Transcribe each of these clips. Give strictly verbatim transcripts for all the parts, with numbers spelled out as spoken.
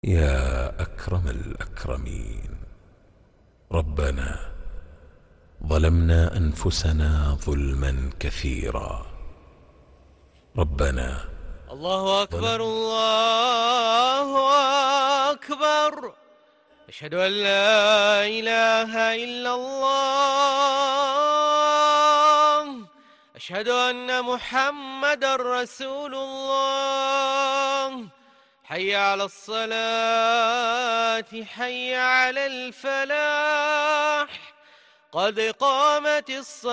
يا أكرم الأكرمين، ربنا ظلمنا أنفسنا ظلما كثيرا. ربنا الله أكبر، ظلمنا الله أكبر. أشهد أن لا إله إلا الله. أشهد أن محمد رسول الله. حي على الصلاة، حي على الفلاح. قد قامت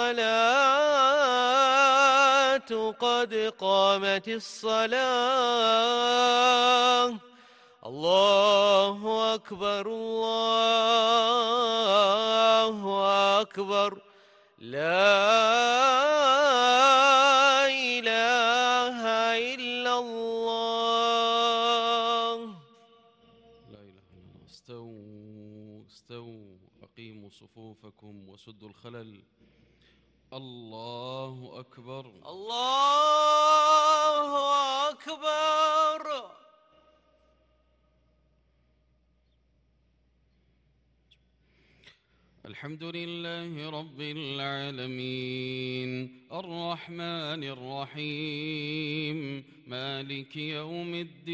الصلاة، قد قامت الصلاة. الله أكبر، الله أكبر. لا إله إلا الله. لا إله إلا الله. استووا استووا أقيموا صفوفكم وسدوا الخلل. الله أكبر. الله أكبر. الحمد لله رب العالمين، الرحمن الرحيم، مالك يوم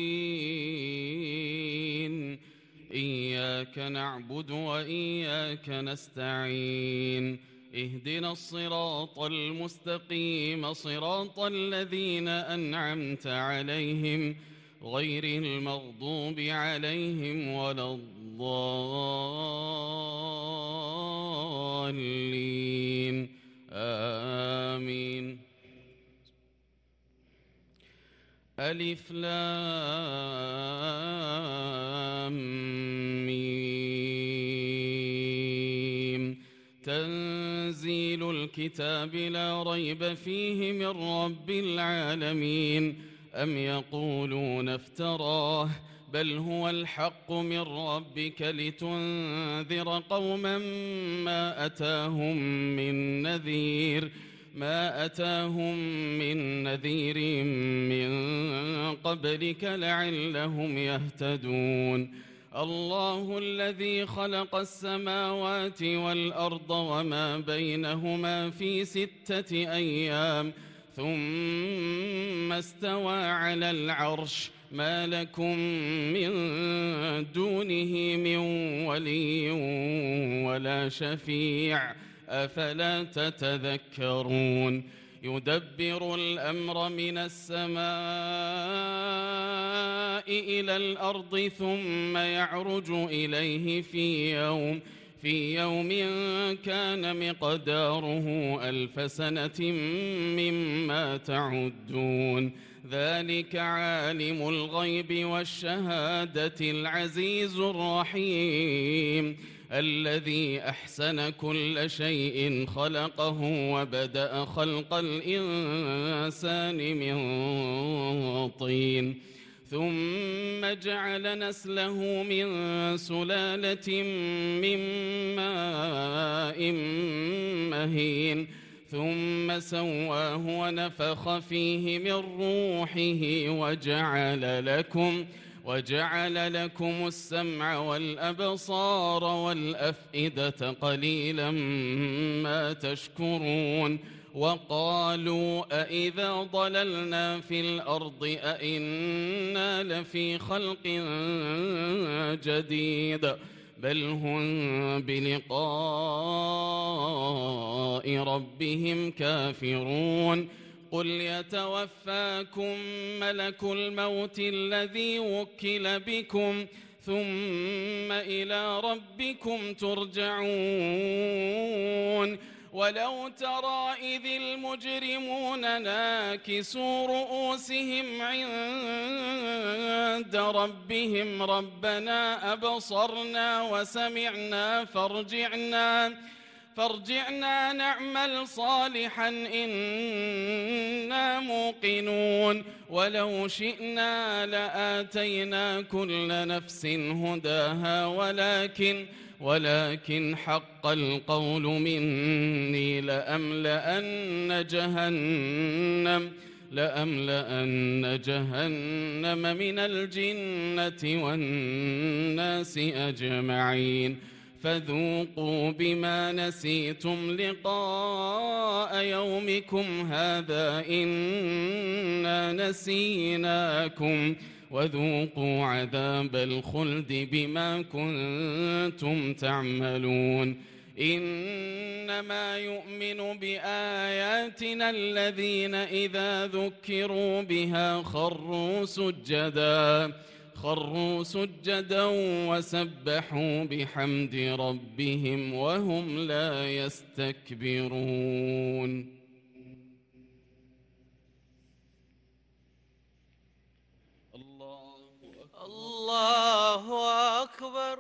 الدين. إياك نعبد وإياك نستعين. اهدنا الصراط المستقيم، صراط الذين أنعمت عليهم غير المغضوب عليهم ولا الضالين. آمين. ألف لام ميم. تنزيل الكتاب لا ريب فيه من رب العالمين. أم يقولون افتراه، بل هو الحق من ربك لتنذر قوما ما أتاهم من نذير ما أتاهم من نذير من قبلك لعلهم يهتدون. الله الذي خلق السماوات والأرض وما بينهما في ستة أيام ثم استوى على العرش. ما لكم من دونه من ولي ولا شفيع، أفلا تتذكرون. يدبر الأمر من السماء إلى الأرض ثم يعرج إليه في يوم في يوم كان مقداره ألف سنة مما تعدون. ذلك عالم الغيب والشهادة العزيز الرحيم، الذي أحسن كل شيء خلقه وبدأ خلق الإنسان من طين ثم جعل نسله من سلالة من ماء مهين ثم سواه ونفخ فيه من روحه وجعل لكم وجعل لكم السمع والأبصار والأفئدة قليلا ما تشكرون. وقالوا أإذا ضللنا في الأرض أإنا لفي خلق جديد بل هم بلقاء ربهم كافرون. قل يتوفاكم ملك الموت الذي وكل بكم ثم إلى ربكم ترجعون. ولو ترى إذ المجرمون ناكسوا رؤوسهم عند ربهم ربنا أبصرنا وسمعنا فارجعنا فارجعنا نعمل صالحا إنا موقنون. ولو شئنا لآتينا كل نفس هداها ولكن ولكن حق القول مني لأملأن جهنم لأملأن جهنم من الجنة والناس أجمعين فذوقوا بما نسيتم لقاء يومكم هذا إنا نسيناكم وذوقوا عذاب الخلد بما كنتم تعملون إنما يؤمن بآياتنا الذين إذا ذكروا بها خروا سجدا خروا سجدا وسبحوا بحمد ربهم وهم لا يستكبرون. الله أكبر.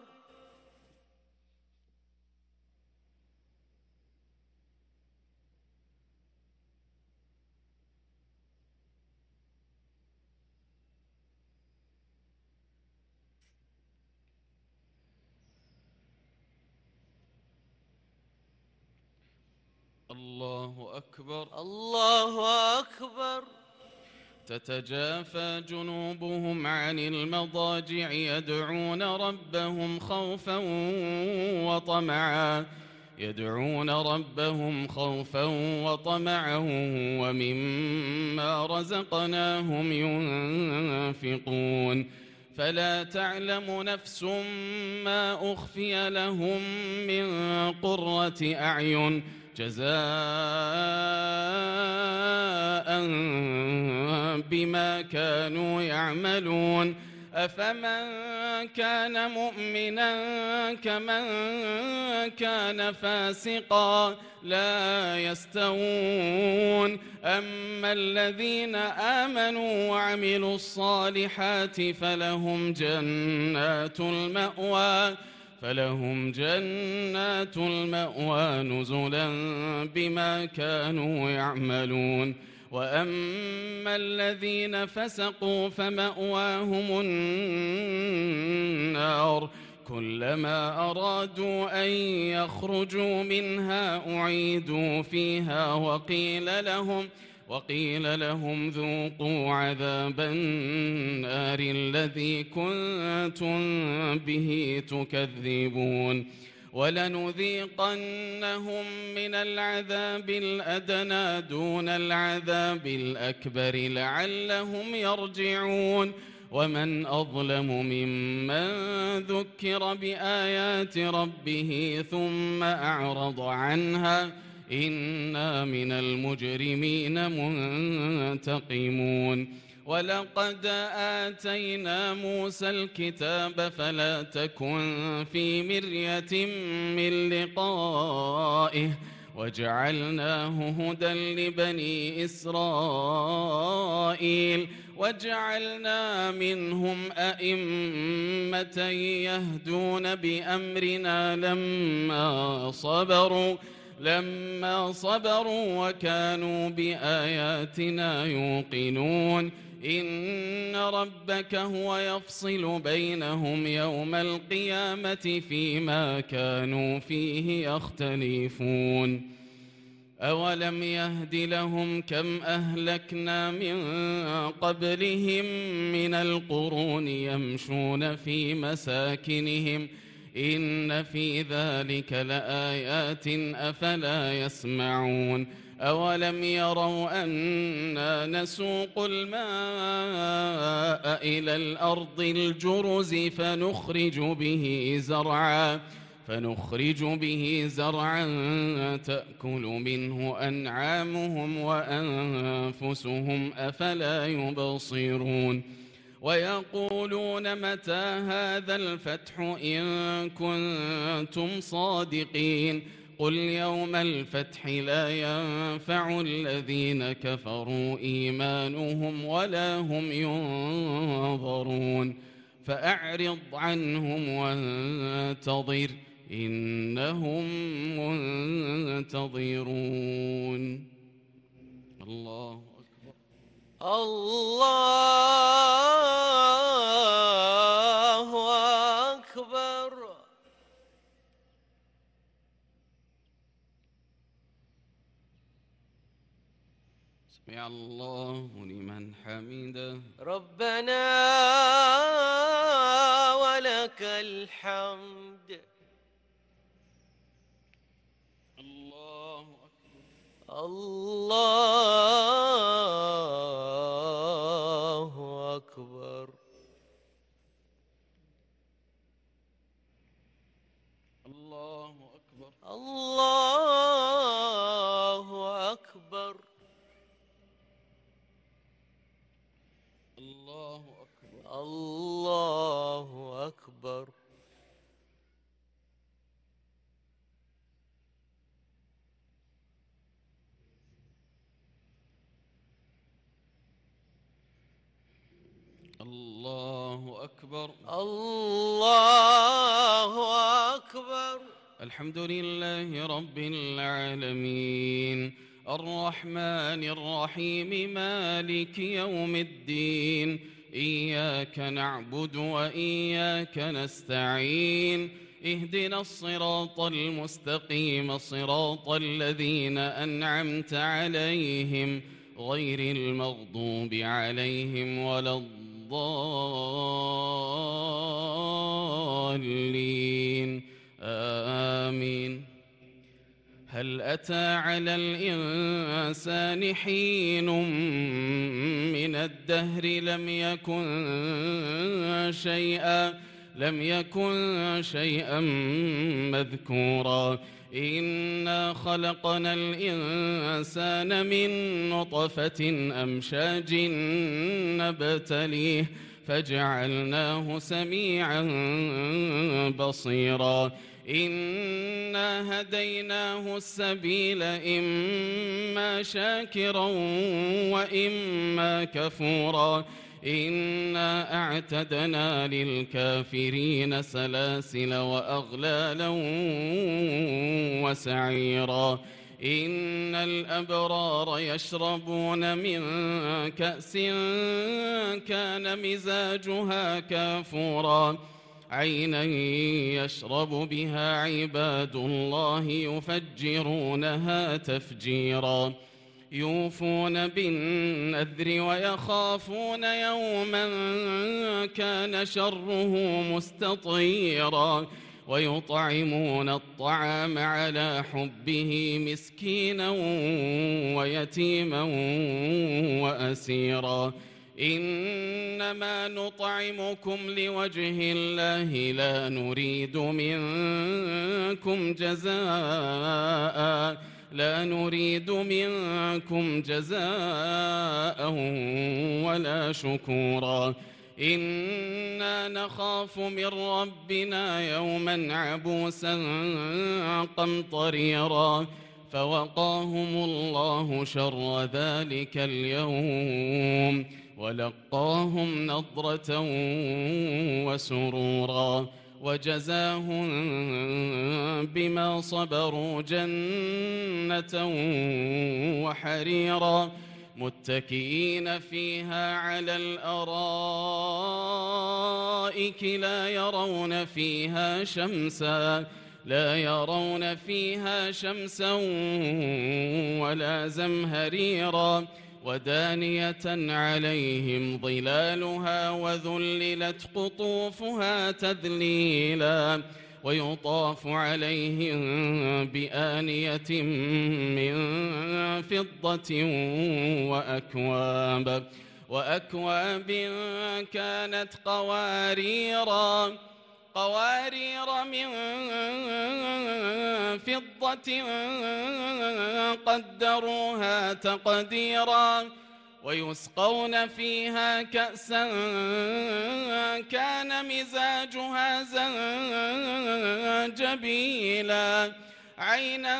الله أكبر. الله أكبر. تتجافى جنوبهم عن المضاجع يدعون ربهم خوفا وطمعا يدعون ربهم خوفا وطمعا ومما رزقناهم ينفقون فلا تعلم نفس ما أخفي لهم من قرة أعين جزاء بما كانوا يعملون أفمن كان مؤمنا كمن كان فاسقا لا يستوون أما الذين آمنوا وعملوا الصالحات فلهم جنات المأوى فلهم جنات المأوى نزلا بما كانوا يعملون وأما الذين فسقوا فمأواهم النار كلما أرادوا أن يخرجوا منها أعيدوا فيها وقيل لهم وقيل لهم ذوقوا عذاب النار الذي كنتم به تكذبون ولنذيقنهم من العذاب الأدنى دون العذاب الأكبر لعلهم يرجعون ومن أظلم ممن ذكر بآيات ربه ثم أعرض عنها إنا من المجرمين منتقمون ولقد آتينا موسى الكتاب فلا تكن في مرية من لقائه وجعلناه هدى لبني إسرائيل وجعلنا منهم أئمة يهدون بأمرنا لما صبروا لما صبروا وكانوا بآياتنا يوقنون إن ربك هو يفصل بينهم يوم القيامة فيما كانوا فيه يختلفون أولم يهد لهم كم أهلكنا من قبلهم من القرون يمشون في مساكنهم إن في ذلك لآيات أفلا يسمعون أولم يروا أنا نسوق الماء إلى الأرض الجرز فنخرج به زرعا فنخرج به زرعا تأكل منه أنعامهم وأنفسهم أفلا يبصرون ويقولون متى هذا الفتح إن كنتم صادقين قل يوم الفتح لا ينفع الذين كفروا إيمانهم ولا هم ينظرون فأعرض عنهم وانتظر إنهم منتظرون. الله أكبر. الله أكبر. سمع الله لمن حمده. ربنا ولك الحمد. الله أكبر. الله أكبر. الله أكبر. الله أكبر. الله أكبر. الله أكبر. الله أكبر. الله أكبر. الحمد لله رب العالمين الرحمن الرحيم مالك يوم الدين إياك نعبد وإياك نستعين اهدنا الصراط المستقيم صراط الذين أنعمت عليهم غير المغضوب عليهم ولا الضالين آمين. هل أتى على الإنسان حين من الدهر لم يكن شيئا لم يكن شيئا مذكورا إنا خلقنا الإنسان من نطفة أمشاج نبتليه فجعلناه سميعا بصيرا إنا هديناه السبيل إما شاكرا وإما كفورا إنا أعتدنا للكافرين سلاسل وأغلالا وسعيرا إن الأبرار يشربون من كأس كان مزاجها كافورا عينا يشرب بها عباد الله يفجرونها تفجيرا يوفون بالنذر ويخافون يوما كان شره مستطيرا ويطعمون الطعام على حبه مسكينا ويتيما وأسيرا إنما نطعمكم لوجه الله لا نريد منكم جزاء لا نريد منكم جزاء ولا شكورا إنا نخاف من ربنا يوما عبوسا قمطريرا فوقاهم الله شر ذلك اليوم ولقاهم نضرة وسرورا وجزاهم بما صبروا جنة وحريرا متكئين فيها على الأرائك لا يرون فيها شمسا لا يرون فيها شمسا ولا زمهريرا ودانية عليهم ظلالها وذللت قطوفها تذليلا ويطاف عليهم بآنية من فضة وأكواب وأكواب كانت قواريرا قوارير من فضة قدروها تقديرا ويسقون فيها كأسا كان مزاجها زنجبيلا عينا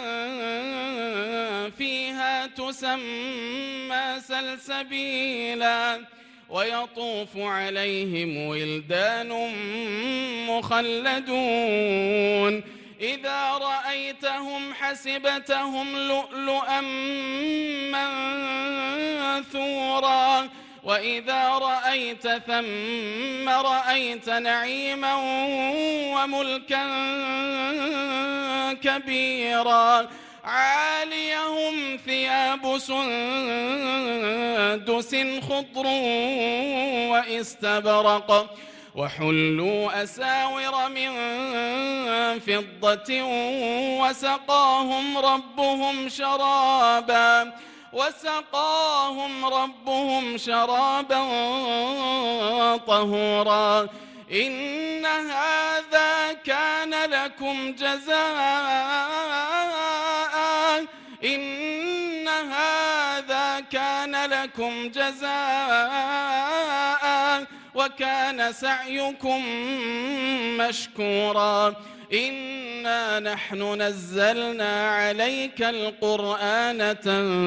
فيها تسمى سلسبيلا ويطوف عليهم ولدان مخلدون إذا رأيتهم حسبتهم لؤلؤا منثورا وإذا رأيت ثم رأيت نعيما وملكا كبيرا عاليهم ثياب سندس خضر واستبرق وحلوا أساور من فضة وسقاهم ربهم شرابا وسقاهم ربهم شرابا طهورا إن هذا كان لكم جزاء إن هذا كان لكم جزاء وكان سعيكم مشكورا إنا نحن نزلنا عليك القرآن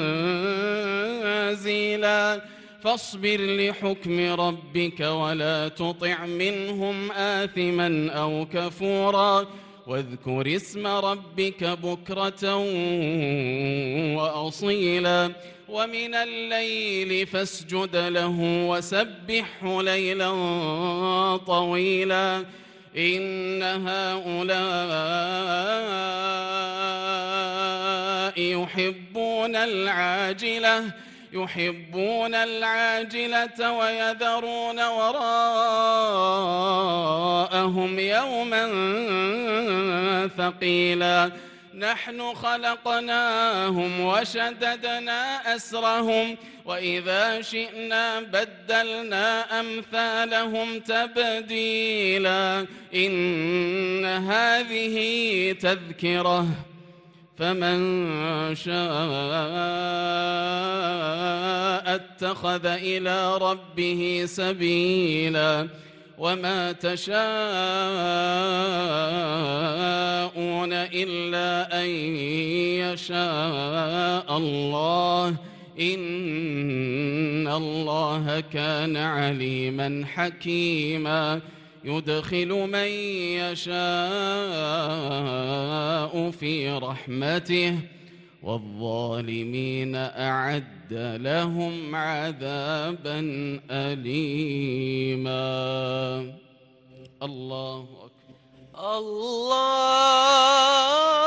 تنزيلا فاصبر لحكم ربك ولا تطع منهم آثما أو كفورا واذكر اسم ربك بكرة وأصيلا ومن الليل فاسجد له وسبحه ليلا طويلا إن هؤلاء يحبون العاجلة يحبون العاجلة ويذرون وراءهم يوما ثقيلا نحن خلقناهم وشددنا أسرهم وإذا شئنا بدلنا أمثالهم تبديلا إن هذه تذكرة فمن شاء اتخذ إلى ربه سبيلا وما تشاءون إلا أن يشاء الله إن الله كان عليما حكيما يدخل من يشاء في رحمته والظالمين أعد لهم عذابا أليما الله أكبر الله